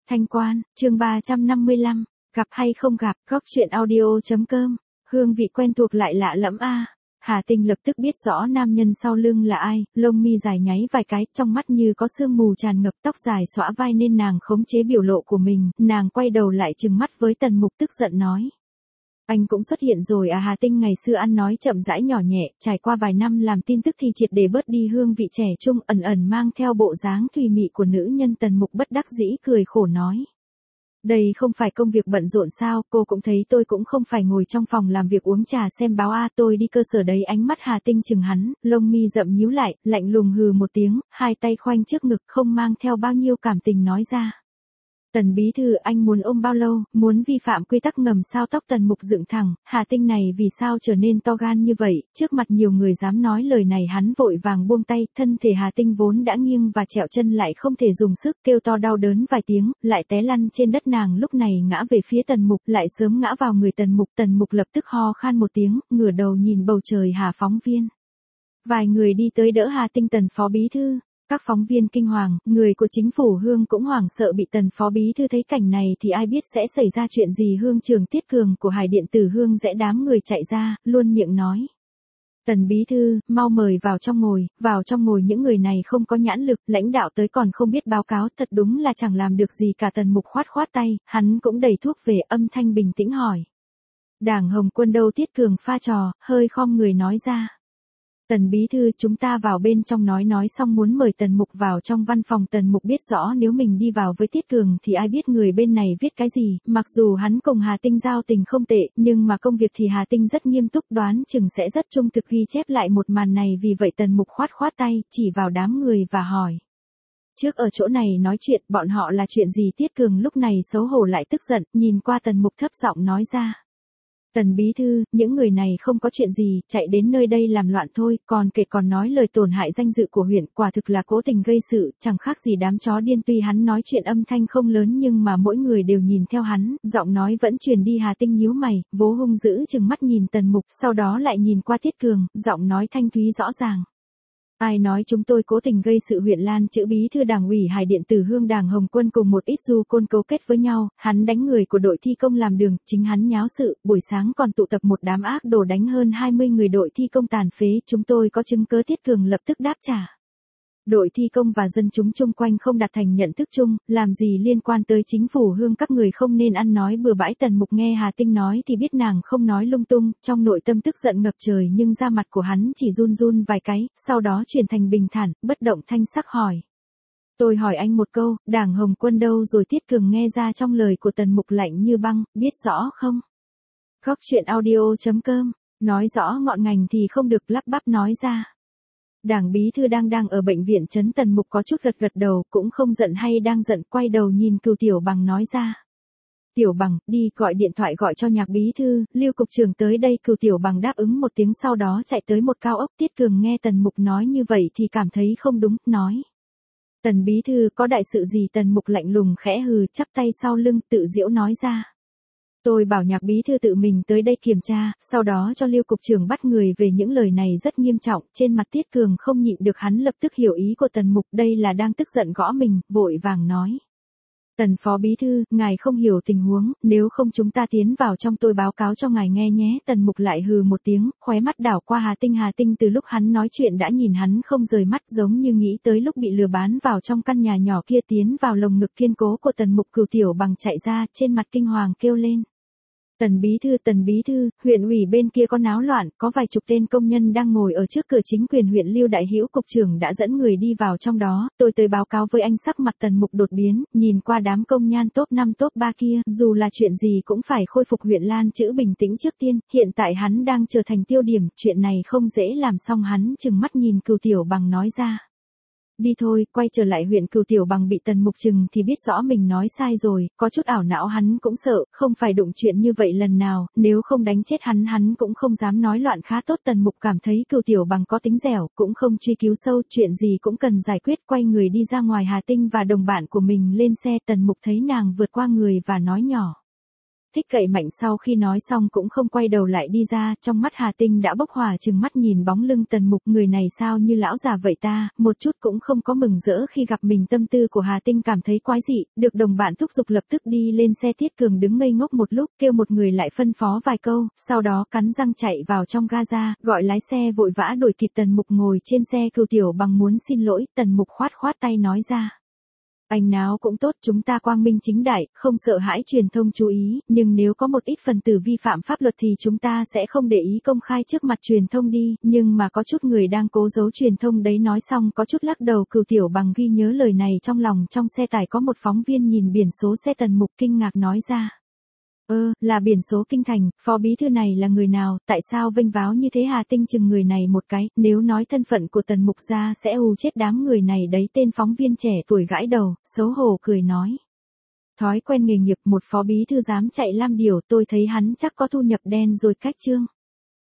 Thanh Quan, chương 355, gặp hay không gặp, góc chuyện audio.com, hương vị quen thuộc lại lạ lẫm a. Hà Tinh lập tức biết rõ nam nhân sau lưng là ai, lông mi dài nháy vài cái, trong mắt như có sương mù tràn ngập, tóc dài xõa vai nên nàng khống chế biểu lộ của mình, nàng quay đầu lại trừng mắt với Tần Mục tức giận nói. Anh cũng xuất hiện rồi à? Hà Tinh ngày xưa ăn nói chậm rãi nhỏ nhẹ, trải qua vài năm làm tin tức thì triệt để bớt đi hương vị trẻ trung, ẩn ẩn mang theo bộ dáng thùy mị của nữ nhân. Tần Mục bất đắc dĩ cười khổ nói. Đây không phải công việc bận rộn sao, cô cũng thấy tôi cũng không phải ngồi trong phòng làm việc uống trà xem báo a, tôi đi cơ sở đấy. Ánh mắt Hà Tinh chừng hắn, lông mi rậm nhíu lại, lạnh lùng hừ một tiếng, hai tay khoanh trước ngực không mang theo bao nhiêu cảm tình nói ra. Tần bí thư, anh muốn ôm bao lâu, muốn vi phạm quy tắc ngầm sao? Tóc Tần Mục dựng thẳng, Hà Tinh này vì sao trở nên to gan như vậy, trước mặt nhiều người dám nói lời này hắn vội vàng buông tay, thân thể Hà Tinh vốn đã nghiêng và trẹo chân lại không thể dùng sức, kêu to đau đớn vài tiếng, lại té lăn trên đất. Nàng lúc này ngã về phía Tần Mục, lại sớm ngã vào người Tần Mục lập tức ho khan một tiếng, ngửa đầu nhìn bầu trời. Hà phóng viên. Vài người đi tới đỡ Hà Tinh. Tần phó bí thư. Các phóng viên kinh hoàng, người của chính phủ Hương cũng hoảng sợ. Bị Tần phó bí thư thấy cảnh này thì ai biết sẽ xảy ra chuyện gì. Hương trưởng Tiết Cường của Hải Điện tử Hương rẽ đám người chạy ra, luôn miệng nói. Tần bí thư, mau mời vào trong ngồi, những người này không có nhãn lực, lãnh đạo tới còn không biết báo cáo, thật đúng là chẳng làm được gì cả. Tần Mục khoát tay, hắn cũng đẩy thuốc về, âm thanh bình tĩnh hỏi. Đảng Hồng Quân đâu? Tiết Cường pha trò, hơi khom người nói ra. Tần bí thư, chúng ta vào bên trong. Nói xong muốn mời Tần Mục vào trong văn phòng. Tần Mục biết rõ nếu mình đi vào với Tiết Cường thì ai biết người bên này viết cái gì, mặc dù hắn cùng Hà Tinh giao tình không tệ, nhưng mà công việc thì Hà Tinh rất nghiêm túc, đoán chừng sẽ rất trung thực ghi chép lại một màn này. Vì vậy Tần Mục khoát tay, chỉ vào đám người và hỏi. Trước ở chỗ này nói chuyện, bọn họ là chuyện gì? Tiết Cường lúc này xấu hổ lại tức giận, nhìn qua Tần Mục thấp giọng nói ra. Tần bí thư, những người này không có chuyện gì, chạy đến nơi đây làm loạn thôi, còn nói lời tổn hại danh dự của huyện, quả thực là cố tình gây sự, chẳng khác gì đám chó điên. Tuy hắn nói chuyện âm thanh không lớn nhưng mà mỗi người đều nhìn theo hắn, giọng nói vẫn truyền đi. Hà Tinh nhíu mày, vố hung dữ chừng mắt nhìn Tần Mục, sau đó lại nhìn qua Tiết Cường, giọng nói thanh thúy rõ ràng. Ai nói chúng tôi cố tình gây sự? Huyện Lan chữ bí thư Đảng ủy Hải Điện tử Hương Đảng Hồng Quân cùng một ít du côn cấu kết với nhau, hắn đánh người của đội thi công làm đường, chính hắn nháo sự, buổi sáng còn tụ tập một đám ác đồ đánh hơn 20 người đội thi công tàn phế, chúng tôi có chứng cứ. Tiết Cường lập tức đáp trả. Đội thi công và dân chúng chung quanh không đạt thành nhận thức chung, làm gì liên quan tới chính phủ Hương? Các người không nên ăn nói bừa bãi. Tần Mục nghe Hà Tinh nói thì biết nàng không nói lung tung, trong nội tâm tức giận ngập trời nhưng da mặt của hắn chỉ run vài cái, sau đó chuyển thành bình thản, bất động thanh sắc hỏi. Tôi hỏi anh một câu, Đảng Hồng Quân đâu rồi? Tiết Cường nghe ra trong lời của Tần Mục lạnh như băng, biết rõ không? Góc chuyện audio.com, nói rõ ngọn ngành thì không được, lắp bắp nói ra. Đảng bí thư đang ở bệnh viện trấn. Tần Mục có chút gật đầu, cũng không giận hay đang giận, quay đầu nhìn Cửu Tiểu Bằng nói ra. Tiểu Bằng, đi gọi điện thoại gọi cho Nhạc bí thư, Lưu cục trưởng tới đây. Cửu Tiểu Bằng đáp ứng một tiếng sau đó chạy tới một cao ốc. Tiết Cường nghe Tần Mục nói như vậy thì cảm thấy không đúng, nói. Tần bí thư có đại sự gì? Tần Mục lạnh lùng khẽ hừ, chắp tay sau lưng, tự giễu nói ra. Tôi bảo Nhạc bí thư tự mình tới đây kiểm tra, sau đó cho Lưu cục trưởng bắt người về. Những lời này rất nghiêm trọng, trên mặt Tiết Cường không nhịn được, hắn lập tức hiểu ý của Tần Mục, đây là đang tức giận gõ mình, vội vàng nói. Tần phó bí thư, ngài không hiểu tình huống, nếu không chúng ta tiến vào trong tôi báo cáo cho ngài nghe nhé. Tần Mục lại hừ một tiếng, khóe mắt đảo qua Hà Tinh. Hà Tinh từ lúc hắn nói chuyện đã nhìn hắn không rời mắt, giống như nghĩ tới lúc bị lừa bán vào trong căn nhà nhỏ kia, tiến vào lồng ngực kiên cố của Tần Mục. Cửu Tiểu Bằng chạy ra, trên mặt kinh hoàng kêu lên. Tần bí thư, huyện ủy bên kia có náo loạn, có vài chục tên công nhân đang ngồi ở trước cửa chính quyền huyện. Lưu Đại Hữu cục trưởng đã dẫn người đi vào trong đó, tôi tới báo cáo với anh. Sắc mặt Tần Mục đột biến, nhìn qua đám công nhan top 5 top 3 kia, dù là chuyện gì cũng phải khôi phục huyện Lan chữ bình tĩnh trước tiên, hiện tại hắn đang trở thành tiêu điểm, chuyện này không dễ làm. Xong hắn chừng mắt nhìn Cửu Tiểu Bằng nói ra. Đi thôi, quay trở lại huyện. Cửu Tiểu Bằng bị Tần Mục chừng thì biết rõ mình nói sai rồi, có chút ảo não, hắn cũng sợ, không phải đụng chuyện như vậy lần nào, nếu không đánh chết hắn cũng không dám nói loạn. Khá tốt, Tần Mục cảm thấy Cửu Tiểu Bằng có tính dẻo, cũng không truy cứu sâu, chuyện gì cũng cần giải quyết, quay người đi ra ngoài. Hà Tinh và đồng bạn của mình lên xe, Tần Mục thấy nàng vượt qua người và nói nhỏ. Thích cậy mạnh sau khi nói xong cũng không quay đầu lại đi ra, trong mắt Hà Tinh đã bốc hỏa trừng mắt nhìn bóng lưng Tần Mục, người này sao như lão già vậy ta, một chút cũng không có mừng rỡ khi gặp mình. Tâm tư của Hà Tinh cảm thấy quái dị, được đồng bạn thúc giục lập tức đi lên xe. Thiết Cường đứng ngây ngốc một lúc, kêu một người lại phân phó vài câu, sau đó cắn răng chạy vào trong gaza, gọi lái xe vội vã đuổi kịp Tần Mục ngồi trên xe. Cửu Tiểu Bằng muốn xin lỗi, Tần Mục khoát khoát tay nói ra. Anh náo cũng tốt, chúng ta quang minh chính đại, không sợ hãi truyền thông chú ý, nhưng nếu có một ít phần tử vi phạm pháp luật thì chúng ta sẽ không để ý công khai trước mặt truyền thông đi, nhưng mà có chút người đang cố giấu truyền thông đấy. Nói xong có chút lắc đầu. Cửu Tiểu Bằng ghi nhớ lời này trong lòng. Trong xe tải có một phóng viên nhìn biển số xe Tần Mục kinh ngạc nói ra. Là biển số Kinh Thành, phó bí thư này là người nào, tại sao vênh váo như thế? Hà Tinh chừng người này một cái, nếu nói thân phận của Tần Mục ra sẽ hù chết đám người này đấy. Tên phóng viên trẻ tuổi gãi đầu, xấu hổ cười nói. Thói quen nghề nghiệp, một phó bí thư dám chạy lam điểu, tôi thấy hắn chắc có thu nhập đen rồi. Cách chương